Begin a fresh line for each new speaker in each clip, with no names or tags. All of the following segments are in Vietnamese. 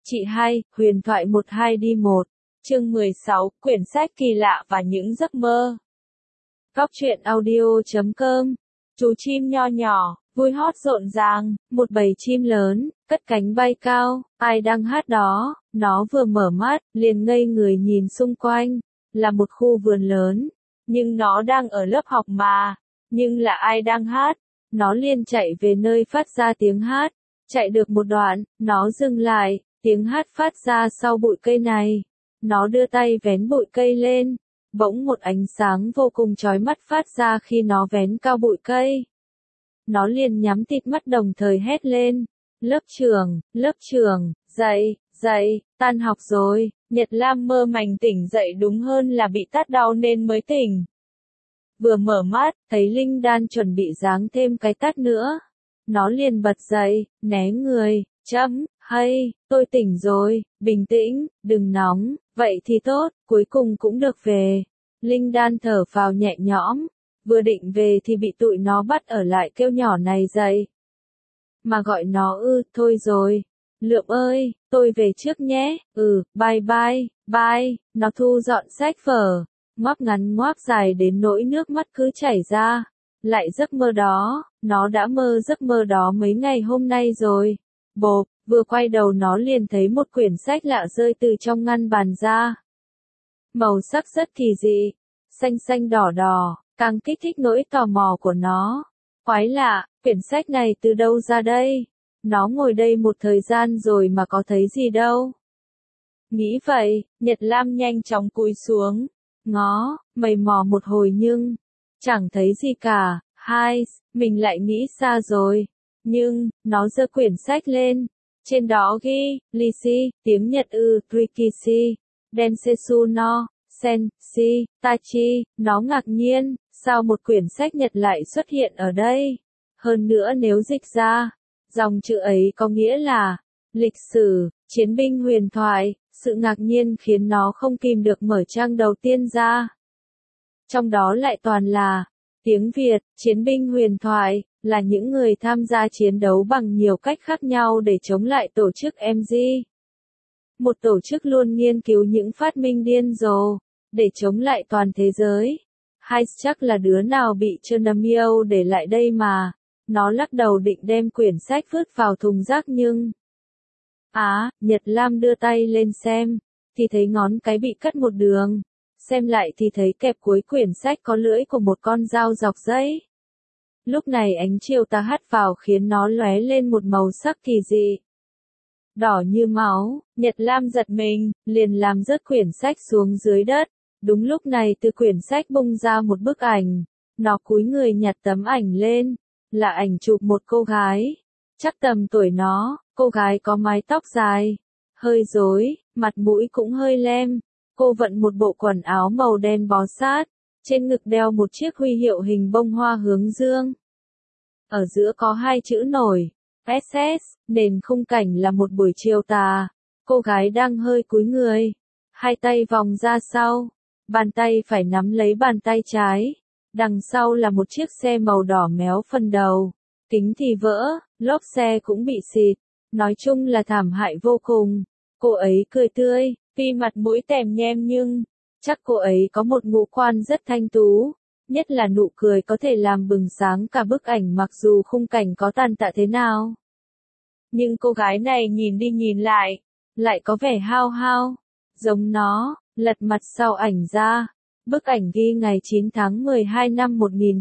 Chị hai, huyền thoại 12 đi 1. Chương 16, quyển sách kỳ lạ và những giấc mơ. Góc truyện audio.com. Chú chim nho nhỏ, vui hót rộn ràng, một bầy chim lớn, cất cánh bay cao, ai đang hát đó, nó vừa mở mắt, liền ngây người nhìn xung quanh, là một khu vườn lớn, nhưng nó đang ở lớp học mà, nhưng là ai đang hát, nó liền chạy về nơi phát ra tiếng hát, chạy được một đoạn, nó dừng lại, tiếng hát phát ra sau bụi cây này, nó đưa tay vén bụi cây lên. Bỗng một ánh sáng vô cùng chói mắt phát ra khi nó vén cao bụi cây. Nó liền nhắm tịt mắt đồng thời hét lên. Lớp trưởng, dậy, dậy, tan học rồi. Nhật Lam mơ màng tỉnh dậy, đúng hơn là bị tát đau nên mới tỉnh. Vừa mở mắt, thấy Linh Đan chuẩn bị giáng thêm cái tát nữa. Nó liền bật dậy, né người, hay, tôi tỉnh rồi, bình tĩnh, đừng nóng, vậy thì tốt, cuối cùng cũng được về. Linh Đan thở phào nhẹ nhõm, vừa định về thì bị tụi nó bắt ở lại kêu nhỏ này dậy. Mà gọi nó thôi rồi. Lượm ơi, tôi về trước nhé, bye bye, bye, nó thu dọn sách vở, ngoác ngắn ngoác dài đến nỗi nước mắt cứ chảy ra. Lại giấc mơ đó, nó đã mơ giấc mơ đó mấy ngày hôm nay rồi. Bộp, vừa quay đầu nó liền thấy một quyển sách lạ rơi từ trong ngăn bàn ra. Màu sắc rất kỳ dị, xanh xanh đỏ đỏ, càng kích thích nỗi tò mò của nó. Quái lạ, quyển sách này từ đâu ra đây? Nó ngồi đây một thời gian rồi mà có thấy gì đâu. Nghĩ vậy, Nhật Lam nhanh chóng cúi xuống, ngó, mày mò một hồi nhưng chẳng thấy gì cả. Mình lại nghĩ xa rồi. Nhưng, nó giơ quyển sách lên. Trên đó ghi, Lisi, tiếng Nhật Trikishi, Densetsu no, Senshi, Tachi, nó ngạc nhiên, sao một quyển sách Nhật lại xuất hiện ở đây? Hơn nữa nếu dịch ra, dòng chữ ấy có nghĩa là, lịch sử, chiến binh huyền thoại, sự ngạc nhiên khiến nó không kìm được mở trang đầu tiên ra. Trong đó lại toàn là, tiếng Việt, chiến binh huyền thoại, là những người tham gia chiến đấu bằng nhiều cách khác nhau để chống lại tổ chức MG. Một tổ chức luôn nghiên cứu những phát minh điên rồ, để chống lại toàn thế giới. Chắc là đứa nào bị Chernamio để lại đây mà. Nó lắc đầu định đem quyển sách vứt vào thùng rác nhưng... Nhật Lam đưa tay lên xem, thì thấy ngón cái bị cắt một đường. Xem lại thì thấy kẹp cuối quyển sách có lưỡi của một con dao dọc giấy. Lúc này ánh chiều tà hắt vào khiến nó lóe lên một màu sắc kỳ dị. Đỏ như máu, Nhật Lam giật mình, liền làm rớt quyển sách xuống dưới đất. Đúng lúc này từ quyển sách bung ra một bức ảnh. Nó cúi người nhặt tấm ảnh lên, là ảnh chụp một cô gái. Chắc tầm tuổi nó, cô gái có mái tóc dài, hơi rối, mặt mũi cũng hơi lem. Cô vận một bộ quần áo màu đen bó sát, trên ngực đeo một chiếc huy hiệu hình bông hoa hướng dương. Ở giữa có hai chữ nổi, SS, nền khung cảnh là một buổi chiều tà. Cô gái đang hơi cúi người, hai tay vòng ra sau, bàn tay phải nắm lấy bàn tay trái. Đằng sau là một chiếc xe màu đỏ méo phần đầu, kính thì vỡ, lốp xe cũng bị xịt. Nói chung là thảm hại vô cùng. Cô ấy cười tươi, tuy mặt mũi tèm nhem nhưng, chắc cô ấy có một ngũ quan rất thanh tú. Nhất là nụ cười có thể làm bừng sáng cả bức ảnh mặc dù khung cảnh có tàn tạ thế nào. Nhưng cô gái này nhìn đi nhìn lại có vẻ hao hao, giống nó. Lật mặt sau ảnh ra, bức ảnh ghi ngày 9 tháng 12 năm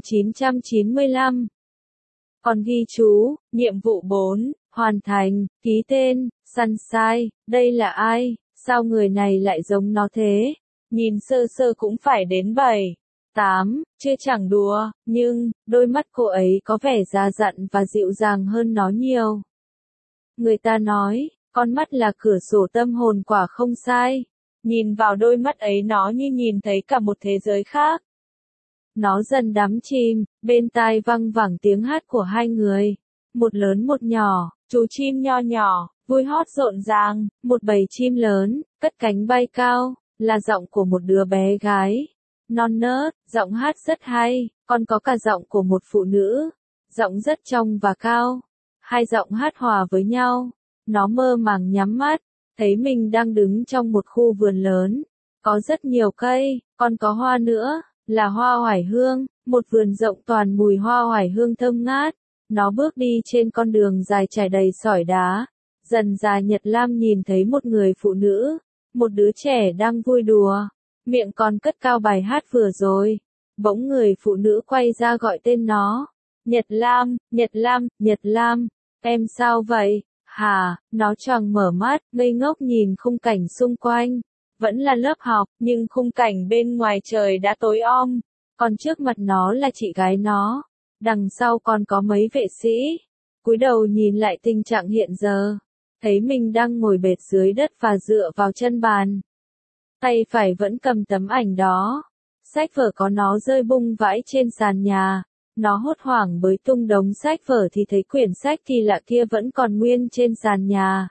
1995. Còn ghi chú, nhiệm vụ 4, hoàn thành, ký tên, Sunshine, đây là ai, sao người này lại giống nó thế? Nhìn sơ sơ cũng phải đến 7, 8, chưa chẳng đùa, nhưng, đôi mắt cô ấy có vẻ già dặn và dịu dàng hơn nó nhiều. Người ta nói, con mắt là cửa sổ tâm hồn quả không sai. Nhìn vào đôi mắt ấy nó như nhìn thấy cả một thế giới khác. Nó dần đắm chìm, bên tai văng vẳng tiếng hát của hai người. Một lớn một nhỏ, chú chim nho nhỏ, vui hót rộn ràng, một bầy chim lớn, cất cánh bay cao, là giọng của một đứa bé gái. Non nớt, giọng hát rất hay, còn có cả giọng của một phụ nữ. Giọng rất trong và cao. Hai giọng hát hòa với nhau. Nó mơ màng nhắm mắt, thấy mình đang đứng trong một khu vườn lớn, có rất nhiều cây, còn có hoa nữa, là hoa oải hương, một vườn rộng toàn mùi hoa oải hương thơm ngát. Nó bước đi trên con đường dài trải đầy sỏi đá. Dần dà Nhật Lam nhìn thấy một người phụ nữ, một đứa trẻ đang vui đùa, miệng còn cất cao bài hát vừa rồi. Bỗng người phụ nữ quay ra gọi tên nó. Nhật Lam, Nhật Lam, Nhật Lam, em sao vậy? Hả? Nó choàng mở mắt, ngây ngốc nhìn khung cảnh xung quanh. Vẫn là lớp học, nhưng khung cảnh bên ngoài trời đã tối om. Còn trước mặt nó là chị gái nó. Đằng sau còn có mấy vệ sĩ. Cúi đầu nhìn lại tình trạng hiện giờ. Thấy mình đang ngồi bệt dưới đất và dựa vào chân bàn. Tay phải vẫn cầm tấm ảnh đó. Sách vở có nó rơi bung vãi trên sàn nhà. Nó hốt hoảng bới tung đống sách vở thì thấy quyển sách kỳ lạ kia vẫn còn nguyên trên sàn nhà.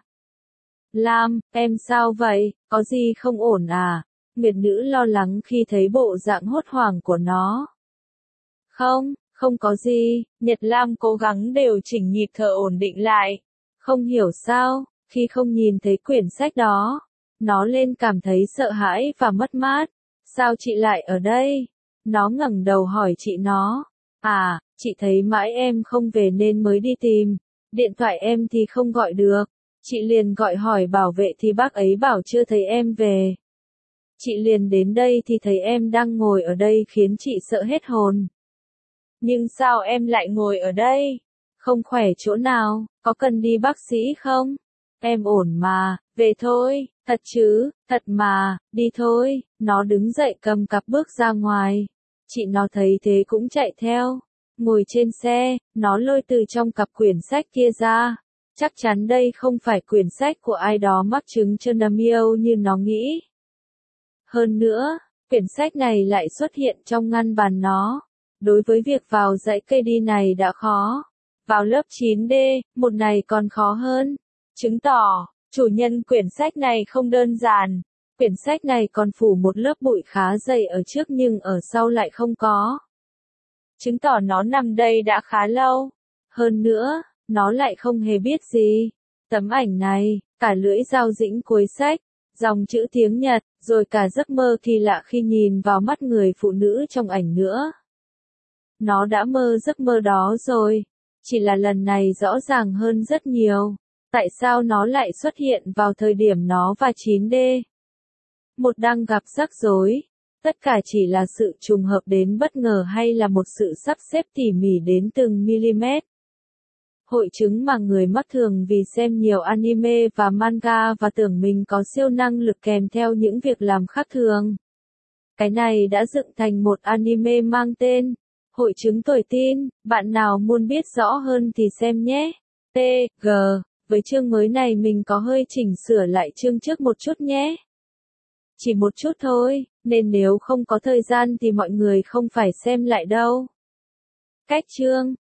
Lam, em sao vậy, có gì không ổn à? Nguyệt nữ lo lắng khi thấy bộ dạng hốt hoảng của nó. Không, không có gì, Nhật Lam cố gắng điều chỉnh nhịp thở ổn định lại. Không hiểu sao, khi không nhìn thấy quyển sách đó, nó lên cảm thấy sợ hãi và mất mát. Sao chị lại ở đây? Nó ngẩng đầu hỏi chị nó. À, chị thấy mãi em không về nên mới đi tìm. Điện thoại em thì không gọi được. Chị liền gọi hỏi bảo vệ thì bác ấy bảo chưa thấy em về. Chị liền đến đây thì thấy em đang ngồi ở đây khiến chị sợ hết hồn. Nhưng sao em lại ngồi ở đây? Không khỏe chỗ nào, có cần đi bác sĩ không? Em ổn mà, về thôi, thật chứ, thật mà, đi thôi. Nó đứng dậy cầm cặp bước ra ngoài. Chị nó thấy thế cũng chạy theo. Ngồi trên xe, nó lôi từ trong cặp quyển sách kia ra. Chắc chắn đây không phải quyển sách của ai đó mắc chứng Chernamiel như nó nghĩ. Hơn nữa, quyển sách này lại xuất hiện trong ngăn bàn nó. Đối với việc vào dãy cây đi này đã khó. Vào lớp 9D, một này còn khó hơn. Chứng tỏ, chủ nhân quyển sách này không đơn giản. Quyển sách này còn phủ một lớp bụi khá dày ở trước nhưng ở sau lại không có. Chứng tỏ nó nằm đây đã khá lâu. Hơn nữa, nó lại không hề biết gì. Tấm ảnh này, cả lưỡi dao dĩnh cuối sách, dòng chữ tiếng Nhật, rồi cả giấc mơ kỳ lạ khi nhìn vào mắt người phụ nữ trong ảnh nữa. Nó đã mơ giấc mơ đó rồi. Chỉ là lần này rõ ràng hơn rất nhiều. Tại sao nó lại xuất hiện vào thời điểm nó và 9D? Một đang gặp rắc rối. Tất cả chỉ là sự trùng hợp đến bất ngờ hay là một sự sắp xếp tỉ mỉ đến từng mm. Hội chứng mà người mắc thường vì xem nhiều anime và manga và tưởng mình có siêu năng lực kèm theo những việc làm khác thường. Cái này đã dựng thành một anime mang tên Hội chứng tuổi teen. Bạn nào muốn biết rõ hơn thì xem nhé. TG. Với chương mới này mình có hơi chỉnh sửa lại chương trước một chút nhé. Chỉ một chút thôi, nên nếu không có thời gian thì mọi người không phải xem lại đâu. Cách chương